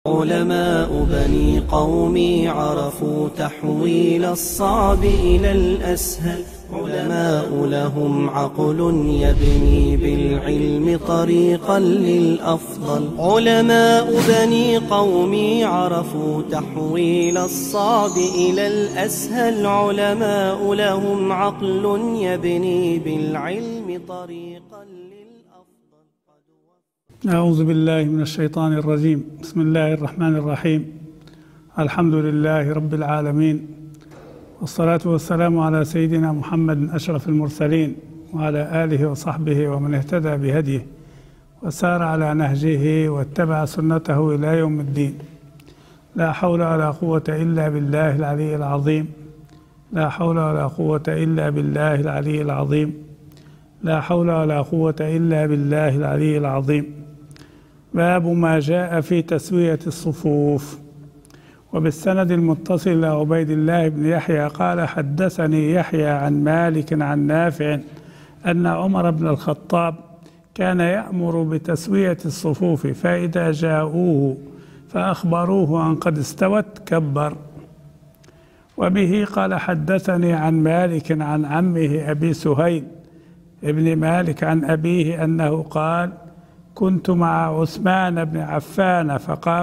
علماء بني قومي عرفوا تحويل الصعب إلى الأسهل. علماء لهم عقل يبني بالعلم طريقا للأفضل. علماء بني قومي عرفوا تحويل الصعب إلى الأسهل. علماء لهم عقل يبني بالعلم طريقا للأفضل. أعوذ بالله من الشيطان الرجيم. بسم الله الرحمن الرحيم. الحمد لله رب العالمين، والصلاة والسلام على سيدنا محمد أشرف المرسلين وعلى آله وصحبه ومن اهتدى بهديه وسار على نهجه واتبع سنته إلى يوم الدين. لا حول ولا قوة إلا بالله العلي العظيم. لا حول ولا قوة إلا بالله العلي العظيم. لا حول ولا قوة إلا بالله العلي العظيم. باب ما جاء في تسوية الصفوف. وبالسند المتصل إلى عبيد الله بن يحيى قال: حدثني يحيى عن مالك عن نافع أن عمر بن الخطاب كان يأمر بتسوية الصفوف، فإذا جاءوه فأخبروه أن قد استوت كبر. وبه قال: حدثني عن مالك عن عمه أبي سهيل ابن مالك عن أبيه أنه قال: كنت مع عثمان بن عفان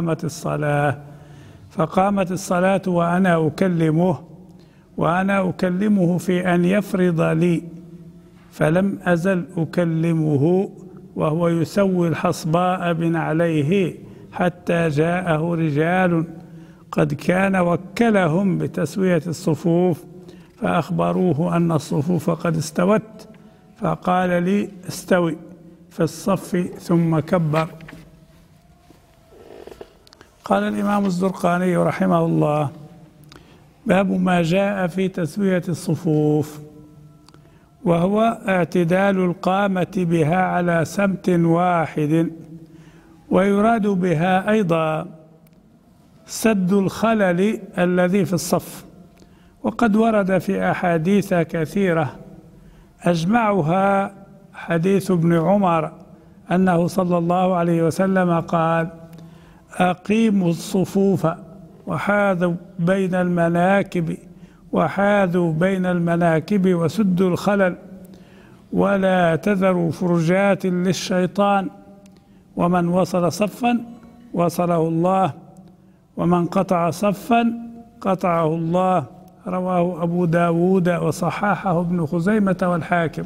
فقامت الصلاة وأنا أكلمه في أن يفرض لي، فلم أزل أكلمه وهو يسوي الحصباء بنعليه حتى جاءه رجال قد كان وكلهم بتسوية الصفوف، فأخبروه أن الصفوف قد استوت، فقال لي: استوي في الصف ثم كبر. قال الإمام الزرقاني رحمه الله: باب ما جاء في تسوية الصفوف، وهو اعتدال القامة بها على سمت واحد، ويراد بها أيضا سد الخلل الذي في الصف. وقد ورد في أحاديث كثيرة أجمعها حديث ابن عمر أنه صلى الله عليه وسلم قال: أقيموا الصفوف وحاذوا بين المناكب وسدوا الخلل، ولا تذروا فرجات للشيطان، ومن وصل صفا وصله الله، ومن قطع صفا قطعه الله. رواه أبو داود وصححه ابن خزيمة والحاكم.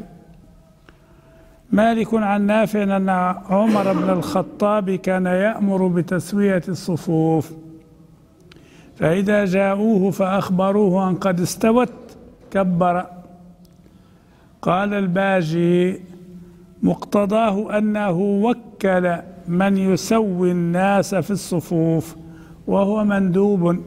مالك عن نافع أن عمر بن الخطاب كان يأمر بتسوية الصفوف، فإذا جاءوه فأخبروه أن قد استوت كبر. قال الباجي: مقتضاه أنه وكل من يسوي الناس في الصفوف، وهو مندوب.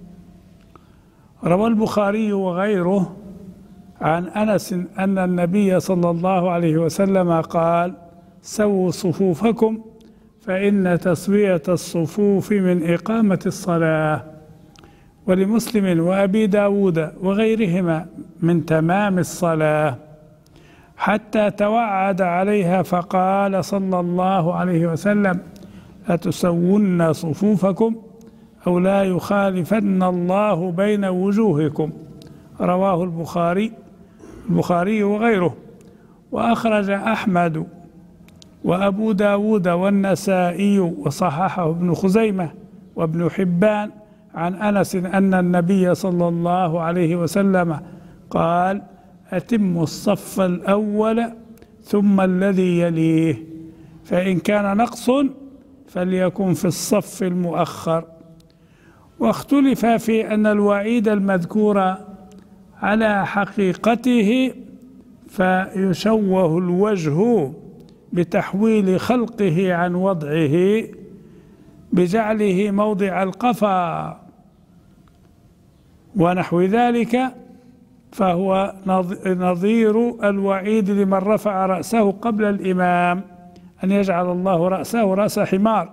روى البخاري وغيره عن أنس أن النبي صلى الله عليه وسلم قال: سووا صفوفكم فإن تسوية الصفوف من إقامة الصلاة. ولمسلم وأبي داود وغيرهما من تمام الصلاة، حتى توعد عليها فقال صلى الله عليه وسلم: لتسون صفوفكم أو لا يخالفن الله بين وجوهكم. رواه البخاري وغيره. وأخرج أحمد وأبو داود والنسائي وصححه ابن خزيمة وابن حبان عن أنس أن النبي صلى الله عليه وسلم قال: أتموا الصف الأول ثم الذي يليه، فإن كان نقص فليكن في الصف المؤخر. واختلف في أن الوعيد المذكور على حقيقته فيشوه الوجه بتحويل خلقه عن وضعه بجعله موضع القفا ونحو ذلك، فهو نظير الوعيد لمن رفع رأسه قبل الإمام أن يجعل الله رأسه رأس حمار.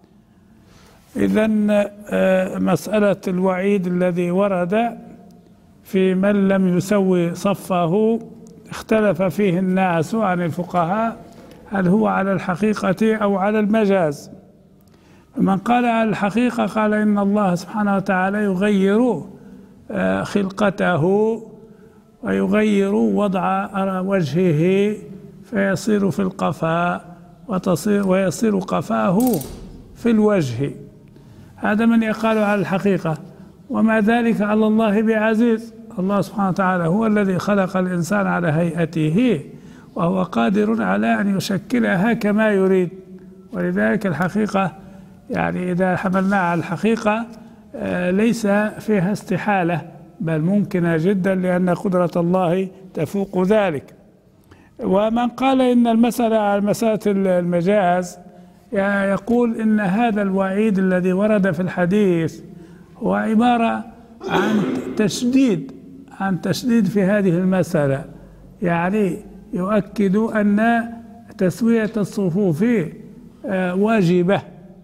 إذن مسألة الوعيد الذي ورد في من لم يسوي صفه اختلف فيه الناس عن الفقهاء، هل هو على الحقيقة أو على المجاز؟ من قال على الحقيقة قال إن الله سبحانه وتعالى يغير خلقته ويغير وضع وجهه فيصير في القفاء ويصير قفاه في الوجه. هذا من يقال على الحقيقة، وما ذلك على الله بعزيز. الله سبحانه وتعالى هو الذي خلق الإنسان على هيئته، وهو قادر على أن يشكلها كما يريد. ولذلك الحقيقة يعني إذا حملناها على الحقيقة ليس فيها استحالة، بل ممكنة جدا، لأن قدرة الله تفوق ذلك. ومن قال إن المسألة على مسألة المجاز يقول إن هذا الوعيد الذي ورد في الحديث هو عبارة عن تشديد في هذه المسألة، يعني يؤكد أن تسوية الصفوف واجبة،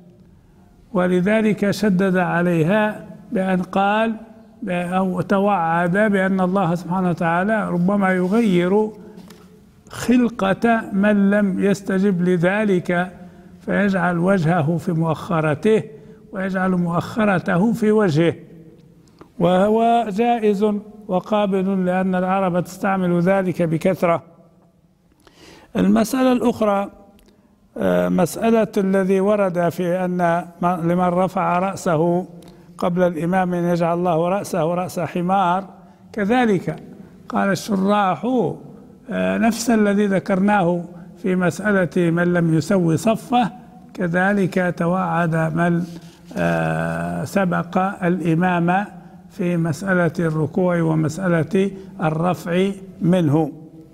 ولذلك شدد عليها بأن قال أو توعد بأن الله سبحانه وتعالى ربما يغير خلقة من لم يستجب لذلك، فيجعل وجهه في مؤخرته ويجعل مؤخرته في وجهه، وهو جائز وقابل لأن العرب تستعمل ذلك بكثرة. المسألة الأخرى مسألة الذي ورد في أن لمن رفع رأسه قبل الإمام أن يجعل الله رأسه رأس حمار، كذلك قال الشراح نفس الذي ذكرناه في مسألة من لم يسوي صفه، كذلك توعد من سبق الإمام في مسألة الركوع ومسألة الرفع منه.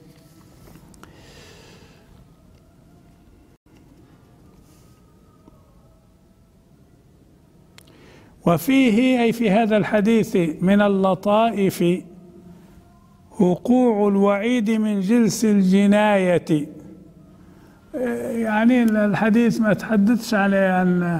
وفيه أي في هذا الحديث من اللطائف وقوع الوعيد من جنس الجناية. يعني الحديث ما تحدثش عليه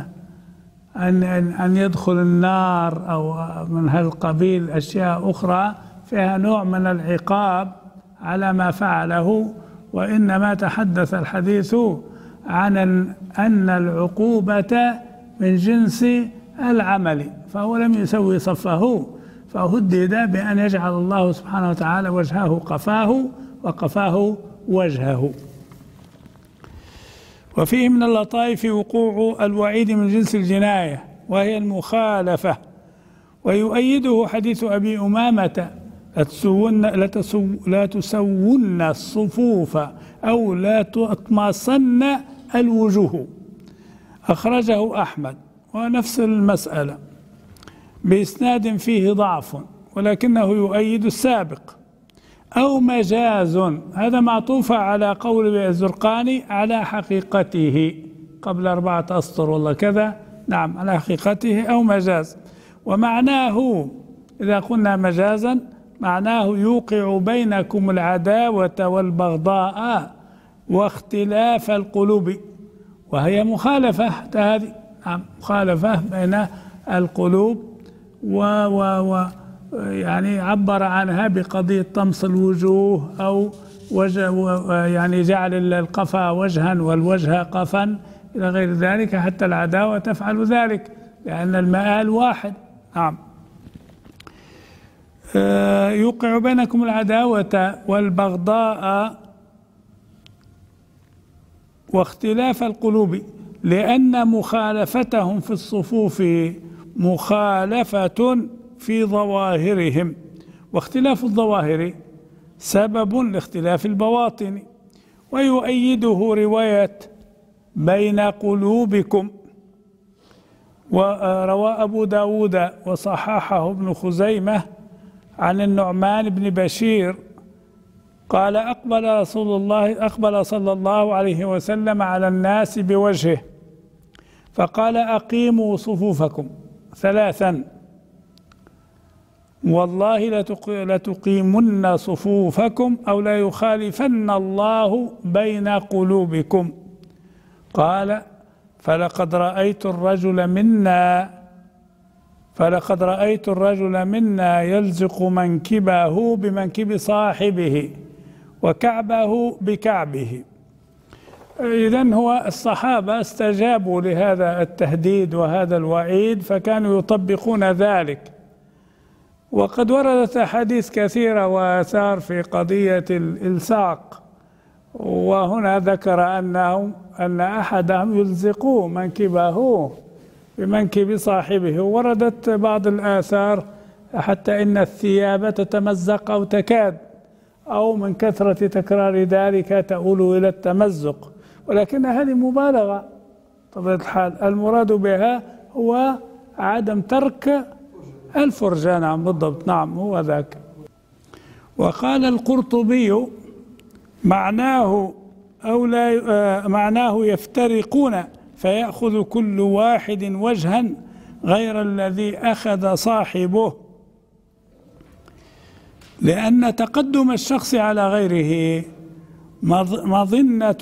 أن يدخل النار أو من هالقبيل، أشياء أخرى فيها نوع من العقاب على ما فعله، وإنما تحدث الحديث عن أن العقوبة من جنس العمل، فهو لم يسوي صفه فهدد بأن يجعل الله سبحانه وتعالى وجهه قفاه وقفاه وجهه. وفيه من اللطائف وقوع الوعيد من جنس الجناية وهي المخالفة، ويؤيده حديث أبي أمامة لا تسون الصفوف أو لا تطمسن الوجوه، أخرجه أحمد، ونفس المسألة بإسناد فيه ضعف ولكنه يؤيد السابق. أو مجاز، هذا معطوف على قول الزرقاني على حقيقته قبل 4 أسطر والله كذا، نعم على حقيقته أو مجاز. ومعناه إذا قلنا مجازا معناه يوقع بينكم العداوة والبغضاء واختلاف القلوب، وهي مخالفة هذه، مخالفة بين القلوب، يعني عبر عنها بقضية طمس الوجوه أو يعني جعل القفا وجها والوجه قفا إلى غير ذلك، حتى العداوة تفعل ذلك لأن المآل واحد. نعم، يوقع بينكم العداوة والبغضاء واختلاف القلوب، لأن مخالفتهم في الصفوف مخالفة في ظواهرهم، واختلاف الظواهر سبب لاختلاف البواطن. ويؤيده رواية بين قلوبكم، وروى أبو داود وصححه ابن خزيمة عن النعمان بن بشير قال أقبل صلى الله عليه وسلم على الناس بوجهه فقال أقيموا صفوفكم 3، والله لتقيمن صفوفكم أو لا يخالفن الله بين قلوبكم. قال فلقد رأيت الرجل منا يلزق منكبه بمنكب صاحبه وكعبه بكعبه. إذن هو الصحابة استجابوا لهذا التهديد وهذا الوعيد فكانوا يطبقون ذلك. وقد وردت أحاديث كثيرة وآثار في قضية الإلصاق، وهنا ذكر أن أحدهم يلزق منكبه بمنكب صاحبه. وردت بعض الآثار حتى إن الثياب تتمزق أو تكاد، أو من كثرة تكرار ذلك تؤول إلى التمزق، ولكن هذه مبالغة طبيعة الحال. المراد بها هو عدم ترك الفرجة. نعم بالضبط، نعم هو ذاك. وقال القرطبي معناه معناه يفترقون فيأخذ كل واحد وجها غير الذي أخذ صاحبه، لأن تقدم الشخص على غيره مظنة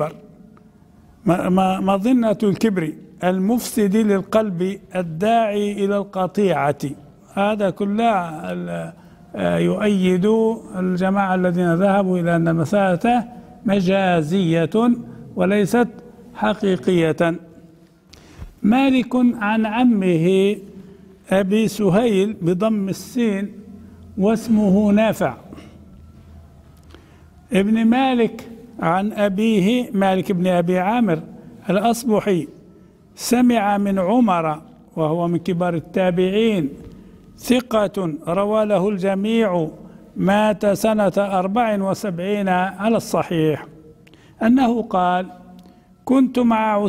الكبر المفسد للقلب الداعي إلى القطيعة. هذا كله يؤيد الجماعة الذين ذهبوا إلى أن المسألة مجازية وليست حقيقية. مالك عن عمه أبي سهيل بضم السين واسمه نافع ابن مالك عن أبيه مالك بن أبي عامر الأصبحي، سمع من عمر وهو من كبار التابعين ثقة روى له الجميع، مات سنة 74 على الصحيح، أنه قال: كنت مع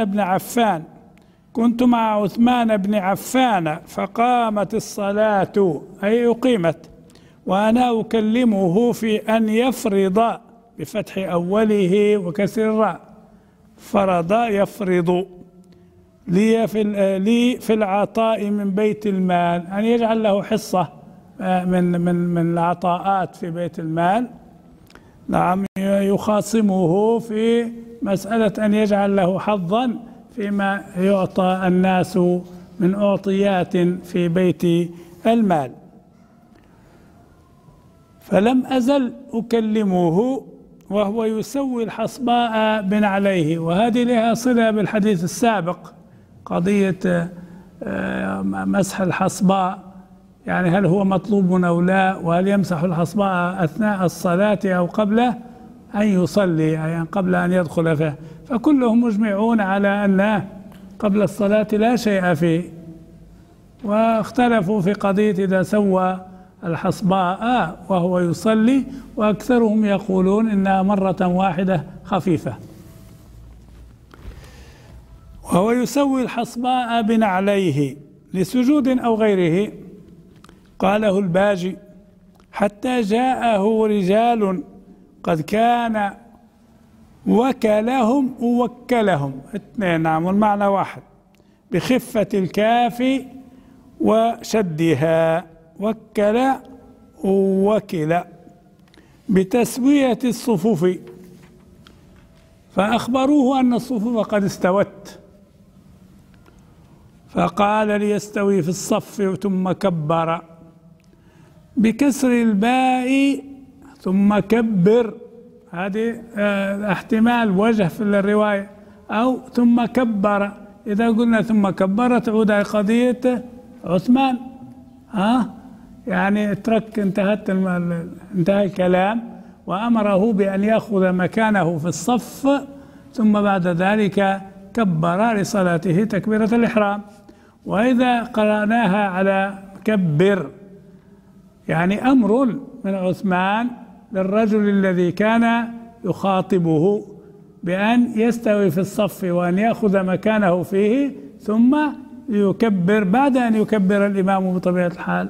عثمان بن عفان فقامت الصلاة أي أقيمت، وأنا أكلمه في أن يفرض بفتح أوله وكسر الراء، فرض يفرض لي في العطاء من بيت المال، أن يجعل له حصة من العطاءات في بيت المال. نعم، يخاصمه في مسألة أن يجعل له حظا فيما يعطى الناس من أعطيات في بيت المال. فلم أزل أكلمه وهو يسوي الحصباء بنعليه، وهذه لها صلة بالحديث السابق، قضية مسح الحصباء، يعني هل هو مطلوب أو لا، وهل يمسح الحصباء أثناء الصلاة أو قبل أن يصلي، يعني قبل أن يدخل فيه. فكلهم مجمعون على أن قبل الصلاة لا شيء فيه، واختلفوا في قضية إذا سوى الحصباء وهو يصلي، وأكثرهم يقولون إنها مرة واحدة خفيفة. وهو يسوي الحصباء بنعليه لسجود أو غيره. قاله الباجي: حتى جاءه رجال قد كان وكلهم اثنين، نعم والمعنى واحد، بخفة الكاف وشدها، وكل بتسوية الصفوف، فأخبروه أن الصفوف قد استوت، فقال ليستوي في الصف ثم كبر بكسر الباء ثم كبر. هذه احتمال وجه في الرواية، أو ثم كبر. إذا قلنا ثم كبر تعود على قضية عثمان، يعني انتهى الكلام، وأمره بأن يأخذ مكانه في الصف، ثم بعد ذلك كبر لصلاته تكبيرة الإحرام. وإذا قرأناها على كبر يعني أمر من عثمان للرجل الذي كان يخاطبه بأن يستوي في الصف وأن يأخذ مكانه فيه، ثم يكبر بعد أن يكبر الإمام بطبيعة الحال.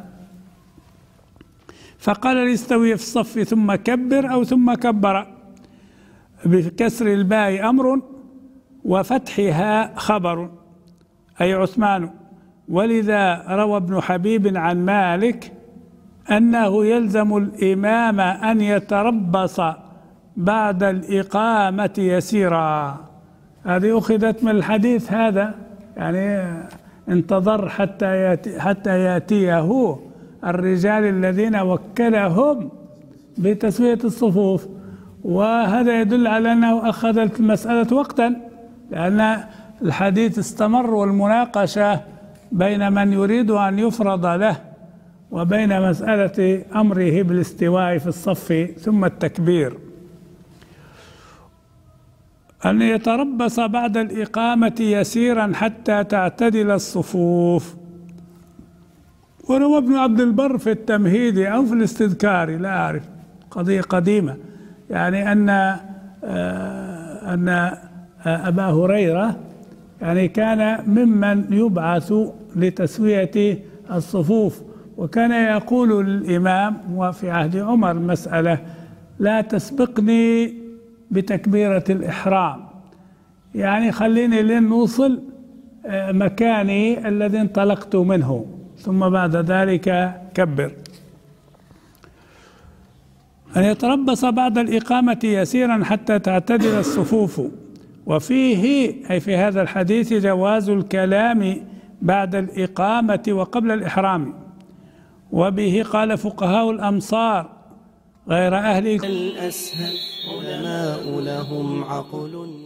فقال ليستوي في الصف ثم كبر أو ثم كبر، بكسر الباء أمر وفتحها خبر، أي عثمان. ولذا روى ابن حبيب عن مالك أنه يلزم الإمام أن يتربص بعد الإقامة يسيرا. هذه أخذت من الحديث هذا، يعني انتظر حتى يأتيه الرجال الذين وكلهم بتسوية الصفوف. وهذا يدل على أنه أخذت المسألة وقتا، لأن الحديث استمر والمناقشة بين من يريد أن يفرض له وبين مسألة أمره بالاستواء في الصف ثم التكبير. أن يتربص بعد الإقامة يسيرا حتى تعتدل الصفوف. وروى ابن عبد البر في التمهيد أو في الاستذكار، لا أعرف، قضية قديمة، يعني أن أبا هريرة يعني كان ممن يبعث لتسوية الصفوف، وكان يقول للإمام، وفي عهد عمر المسألة: لا تسبقني بتكبيرة الإحرام، يعني خليني لين نوصل مكاني الذي انطلقت منه ثم بعد ذلك كبر. أن يتربص بعد الإقامة يسيرا حتى تعتدل الصفوف. وفيه أي في هذا الحديث جواز الكلام بعد الإقامة وقبل الإحرام، وبه قال فقهاء الأمصار غير أهل الأسهل علماء لهم عقل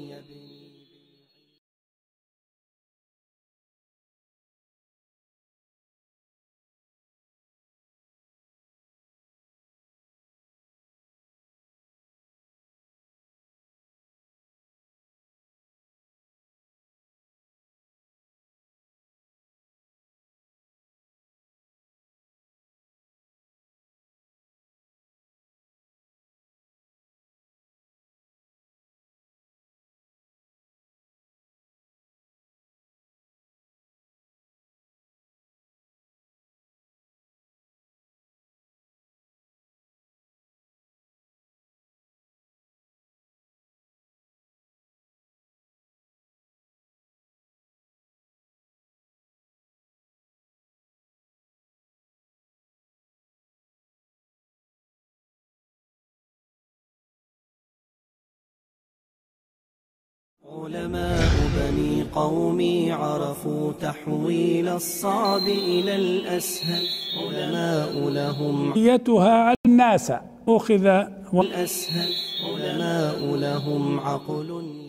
علماء بني قومي عرفوا تحويل الصعب إلى الأسهل علماء لهم على الناس أخذ الأسهل علماء لهم عقل